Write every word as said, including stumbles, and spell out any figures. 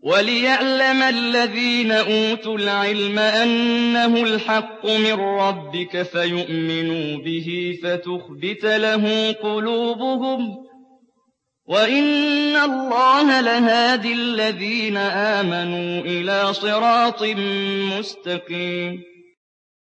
وَلِيَعْلَمَ الَّذِينَ أُوتُوا الْعِلْمَ أَنَّهُ الْحَقُّ مِن رَّبِّكَ فَيُؤْمِنُوا بِهِ فَتُخْبِتَ لَهُ قُلُوبُهُمْ ۗ وَإِنَّ اللَّهَ لَهَادِي الَّذِينَ آمَنُوا إِلَىٰ صِرَاطٍ مُّسْتَقِيمٍ